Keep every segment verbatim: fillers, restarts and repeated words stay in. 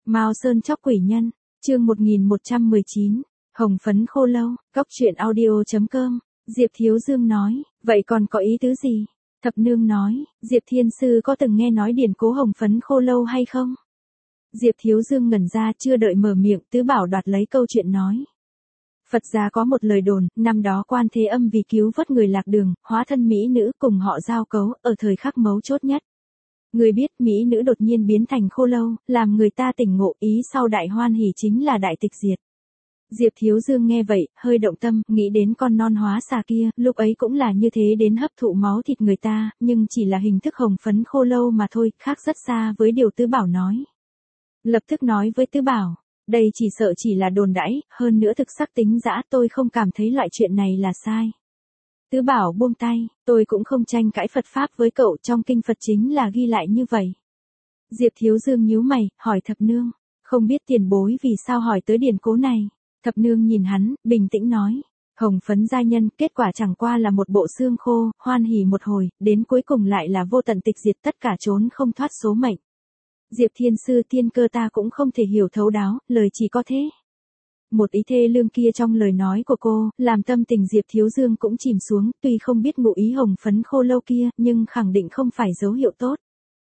Mao Sơn chóc quỷ nhân, chương một nghìn một trăm mười chín, hồng phấn khô lâu, góc truyện audio chấm com, Diệp Thiếu Dương nói, vậy còn có ý tứ gì? Thập Nương nói, Diệp Thiên Sư có từng nghe nói điển cố hồng phấn khô lâu hay không? Diệp Thiếu Dương ngẩn ra chưa đợi mở miệng, Tứ Bảo đoạt lấy câu chuyện nói. Phật gia có một lời đồn, năm đó Quan Thế Âm vì cứu vớt người lạc đường, hóa thân mỹ nữ cùng họ giao cấu, ở thời khắc mấu chốt nhất. Người biết mỹ nữ đột nhiên biến thành khô lâu, làm người ta tỉnh ngộ, ý sau đại hoan hỉ chính là đại tịch diệt. Diệp Thiếu Dương nghe vậy, hơi động tâm, nghĩ đến con non hóa xà kia, lúc ấy cũng là như thế đến hấp thụ máu thịt người ta, nhưng chỉ là hình thức hồng phấn khô lâu mà thôi, khác rất xa với điều Tứ Bảo nói. Lập tức nói với Tứ Bảo, đây chỉ sợ chỉ là đồn đãi, hơn nữa thực sắc tính dã, tôi không cảm thấy loại chuyện này là sai. Tứ Bảo buông tay, tôi cũng không tranh cãi Phật Pháp với cậu, trong kinh Phật chính là ghi lại như vậy. Diệp Thiếu Dương nhíu mày, hỏi Thập Nương, không biết tiền bối vì sao hỏi tới điển cố này. Thập Nương nhìn hắn, bình tĩnh nói, hồng phấn giai nhân, kết quả chẳng qua là một bộ xương khô, hoan hỉ một hồi, đến cuối cùng lại là vô tận tịch diệt, tất cả trốn không thoát số mệnh. Diệp Thiên Sư tiên cơ ta cũng không thể hiểu thấu đáo, lời chỉ có thế. Một ý thê lương kia trong lời nói của cô, làm tâm tình Diệp Thiếu Dương cũng chìm xuống, tuy không biết ngụ ý hồng phấn khô lâu kia, nhưng khẳng định không phải dấu hiệu tốt.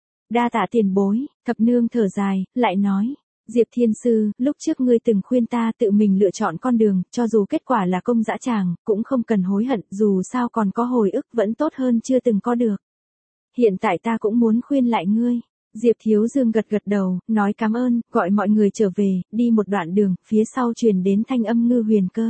Đa tạ tiền bối, Thập Nương thở dài, lại nói, Diệp Thiên Sư, lúc trước ngươi từng khuyên ta tự mình lựa chọn con đường, cho dù kết quả là công dã tràng, cũng không cần hối hận, dù sao còn có hồi ức vẫn tốt hơn chưa từng có được. Hiện tại ta cũng muốn khuyên lại ngươi. Diệp Thiếu Dương gật gật đầu, nói cảm ơn, gọi mọi người trở về, đi một đoạn đường, phía sau truyền đến thanh âm Ngư Huyền Cơ.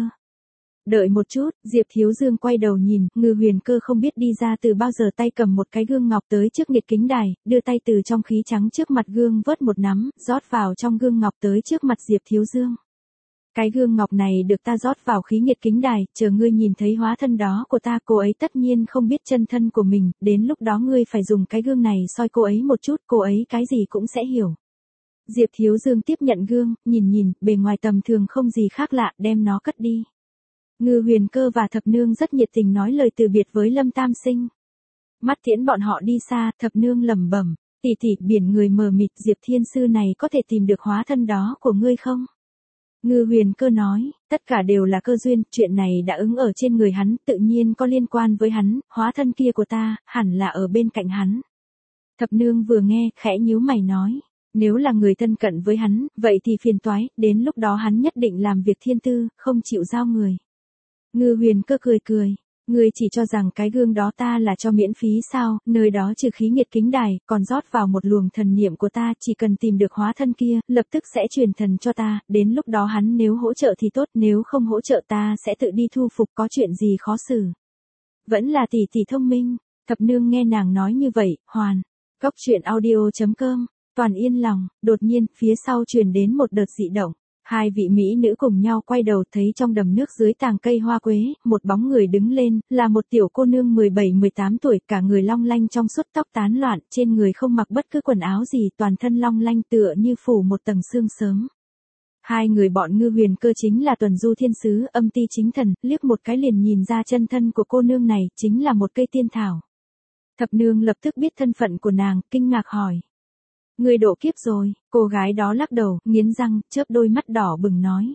Đợi một chút, Diệp Thiếu Dương quay đầu nhìn, Ngư Huyền Cơ không biết đi ra từ bao giờ, tay cầm một cái gương ngọc tới trước nghiệt kính đài, đưa tay từ trong khí trắng trước mặt gương vớt một nắm, rót vào trong gương ngọc tới trước mặt Diệp Thiếu Dương. Cái gương ngọc này được ta rót vào khí nghiệt kính đài, chờ ngươi nhìn thấy hóa thân đó của ta, cô ấy tất nhiên không biết chân thân của mình, đến lúc đó ngươi phải dùng cái gương này soi cô ấy một chút, cô ấy cái gì cũng sẽ hiểu. Diệp Thiếu Dương tiếp nhận gương, nhìn nhìn, bề ngoài tầm thường không gì khác lạ, đem nó cất đi. Ngư Huyền Cơ và Thập Nương rất nhiệt tình nói lời từ biệt với Lâm Tam Sinh. Mắt tiễn bọn họ đi xa, Thập Nương lẩm bẩm, tỷ tỷ, biển người mờ mịt, Diệp Thiên Sư này có thể tìm được hóa thân đó của ngươi không? Ngư Huyền Cơ nói, tất cả đều là cơ duyên, chuyện này đã ứng ở trên người hắn, tự nhiên có liên quan với hắn, hóa thân kia của ta, hẳn là ở bên cạnh hắn. Thập Nương vừa nghe, khẽ nhíu mày nói, nếu là người thân cận với hắn, vậy thì phiền toái, đến lúc đó hắn nhất định làm việc thiên tư, không chịu giao người. Ngư Huyền Cơ cười cười, ngươi chỉ cho rằng cái gương đó ta là cho miễn phí sao, nơi đó trừ khí nghiệt kính đài, còn rót vào một luồng thần niệm của ta, chỉ cần tìm được hóa thân kia, lập tức sẽ truyền thần cho ta, đến lúc đó hắn nếu hỗ trợ thì tốt, nếu không hỗ trợ ta sẽ tự đi thu phục, có chuyện gì khó xử. Vẫn là tỷ tỷ thông minh. Thập Nương nghe nàng nói như vậy, hoàn, góc truyện audio chấm com, toàn yên lòng, đột nhiên, phía sau truyền đến một đợt dị động. Hai vị mỹ nữ cùng nhau quay đầu thấy trong đầm nước dưới tàng cây hoa quế, một bóng người đứng lên, là một tiểu cô nương mười bảy mười tám tuổi, cả người long lanh trong suốt, tóc tán loạn, trên người không mặc bất cứ quần áo gì, toàn thân long lanh tựa như phủ một tầng sương sớm. Hai người bọn Ngư Huyền Cơ chính là Tuần Du Thiên Sứ, Âm Ti Chính Thần, liếc một cái liền nhìn ra chân thân của cô nương này, chính là một cây tiên thảo. Thập Nương lập tức biết thân phận của nàng, kinh ngạc hỏi. Người độ kiếp rồi, cô gái đó lắc đầu, nghiến răng, chớp đôi mắt đỏ bừng nói.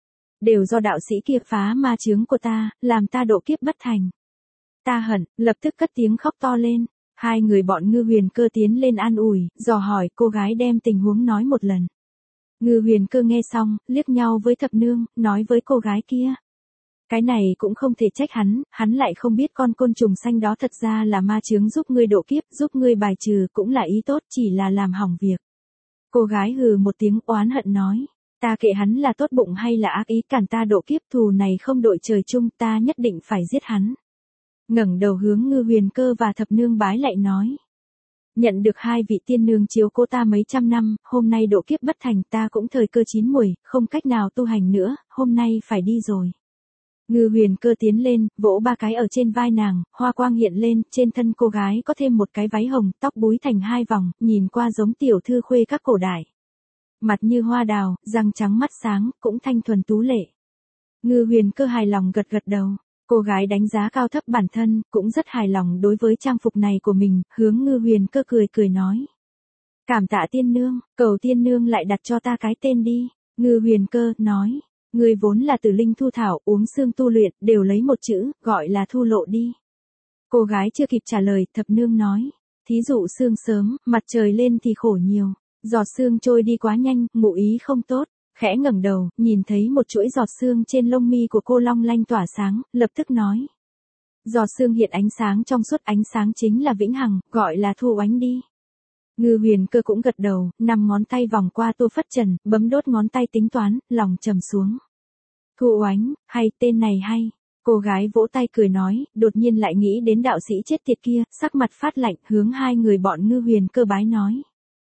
Đều do đạo sĩ kia phá ma chướng của ta, làm ta độ kiếp bất thành. Ta hận, lập tức cất tiếng khóc to lên. Hai người bọn Ngư Huyền Cơ tiến lên an ủi, dò hỏi, cô gái đem tình huống nói một lần. Ngư Huyền Cơ nghe xong, liếc nhau với Thập Nương, nói với cô gái kia. Cái này cũng không thể trách hắn, hắn lại không biết con côn trùng xanh đó thật ra là ma chướng giúp ngươi độ kiếp, giúp ngươi bài trừ, cũng là ý tốt, chỉ là làm hỏng việc. Cô gái hừ một tiếng oán hận nói, ta kệ hắn là tốt bụng hay là ác ý, cản ta độ kiếp, thù này không đội trời chung, ta nhất định phải giết hắn. Ngẩng đầu hướng Ngư Huyền Cơ và Thập Nương bái lại nói. Nhận được hai vị tiên nương chiếu cố ta mấy trăm năm, hôm nay độ kiếp bất thành, ta cũng thời cơ chín muồi, không cách nào tu hành nữa, hôm nay phải đi rồi. Ngư Huyền Cơ tiến lên, vỗ ba cái ở trên vai nàng, hoa quang hiện lên, trên thân cô gái có thêm một cái váy hồng, tóc búi thành hai vòng, nhìn qua giống tiểu thư khuê các cổ đại. Mặt như hoa đào, răng trắng mắt sáng, cũng thanh thuần tú lệ. Ngư Huyền Cơ hài lòng gật gật đầu. Cô gái đánh giá cao thấp bản thân, cũng rất hài lòng đối với trang phục này của mình, hướng Ngư Huyền Cơ cười cười nói. Cảm tạ tiên nương, cầu tiên nương lại đặt cho ta cái tên đi. Ngư Huyền Cơ nói, ngươi vốn là tử linh thu thảo, uống xương tu luyện, đều lấy một chữ, gọi là thu lộ đi. Cô gái chưa kịp trả lời, thập nương nói, thí dụ sương sớm, mặt trời lên thì khổ nhiều, giọt sương trôi đi quá nhanh, ngụ ý không tốt. Khẽ ngẩng đầu, nhìn thấy một chuỗi giọt sương trên lông mi của cô long lanh tỏa sáng, lập tức nói. Giọt sương hiện ánh sáng trong suốt, ánh sáng chính là vĩnh hằng, gọi là thu oánh đi. Ngư Huyền Cơ cũng gật đầu, năm ngón tay vòng qua Tô Phất Trần, bấm đốt ngón tay tính toán, lòng trầm xuống. Thu oánh, hay, tên này hay. Cô gái vỗ tay cười nói, đột nhiên lại nghĩ đến đạo sĩ chết tiệt kia, sắc mặt phát lạnh, hướng hai người bọn Ngư Huyền Cơ bái nói.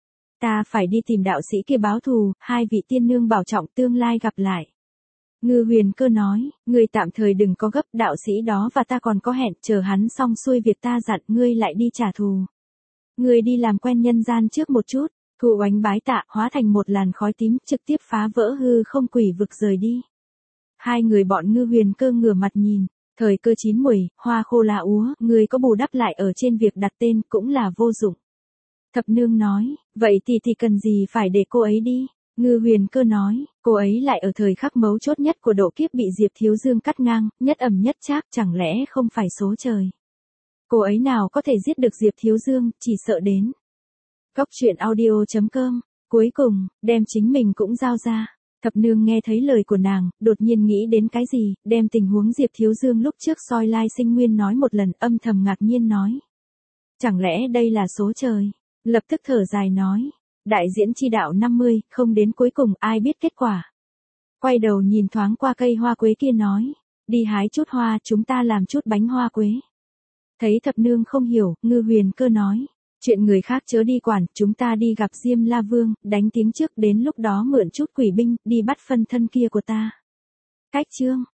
Ta phải đi tìm đạo sĩ kia báo thù, hai vị tiên nương bảo trọng tương lai gặp lại. Ngư Huyền Cơ nói, ngươi tạm thời đừng có gấp, đạo sĩ đó và ta còn có hẹn, chờ hắn xong xuôi việc ta dặn ngươi lại đi trả thù. Ngươi đi làm quen nhân gian trước một chút. Thu oánh bái tạ, hóa thành một làn khói tím, trực tiếp phá vỡ hư không quỷ vực rời đi. Hai người bọn Ngư Huyền Cơ ngửa mặt nhìn, thời cơ chín muồi, hoa khô lá úa, ngươi có bù đắp lại ở trên việc đặt tên cũng là vô dụng. Thập nương nói, vậy thì thì cần gì phải để cô ấy đi. Ngư Huyền Cơ nói, cô ấy lại ở thời khắc mấu chốt nhất của độ kiếp bị Diệp Thiếu Dương cắt ngang, nhất ẩm nhất trác, chẳng lẽ không phải số trời. Cô ấy nào có thể giết được Diệp Thiếu Dương, chỉ sợ đến. Góc truyện audio chấm com, cuối cùng, đem chính mình cũng giao ra. Thập nương nghe thấy lời của nàng, đột nhiên nghĩ đến cái gì, đem tình huống Diệp Thiếu Dương lúc trước soi lai sinh nguyên nói một lần, âm thầm ngạc nhiên nói. Chẳng lẽ đây là số trời? Lập tức thở dài nói. Đại diễn chi đạo năm mươi, không đến cuối cùng ai biết kết quả. Quay đầu nhìn thoáng qua cây hoa quế kia nói. Đi hái chút hoa, chúng ta làm chút bánh hoa quế. Thấy thập nương không hiểu, Ngư Huyền Cơ nói. Chuyện người khác chớ đi quản, chúng ta đi gặp Diêm La Vương, đánh tiếng trước, đến lúc đó mượn chút quỷ binh, đi bắt phân thân kia của ta. Cách chương.